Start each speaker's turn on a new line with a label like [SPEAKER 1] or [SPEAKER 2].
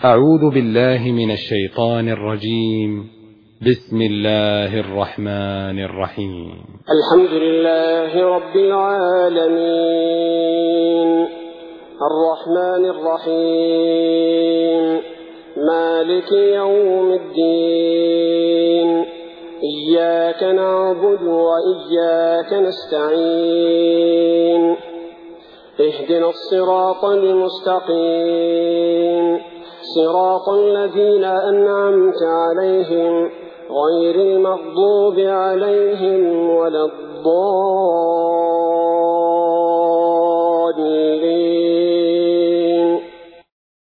[SPEAKER 1] أعوذ بالله من الشيطان الرجيم. بسم الله الرحمن الرحيم.
[SPEAKER 2] الحمد لله رب العالمين الرحمن الرحيم مالك يوم الدين إياك نعبد وإياك نستعين اهدنا الصراط المستقيم صراط الذين أنعمت عليهم غير المغضوب عليهم ولا الضالين.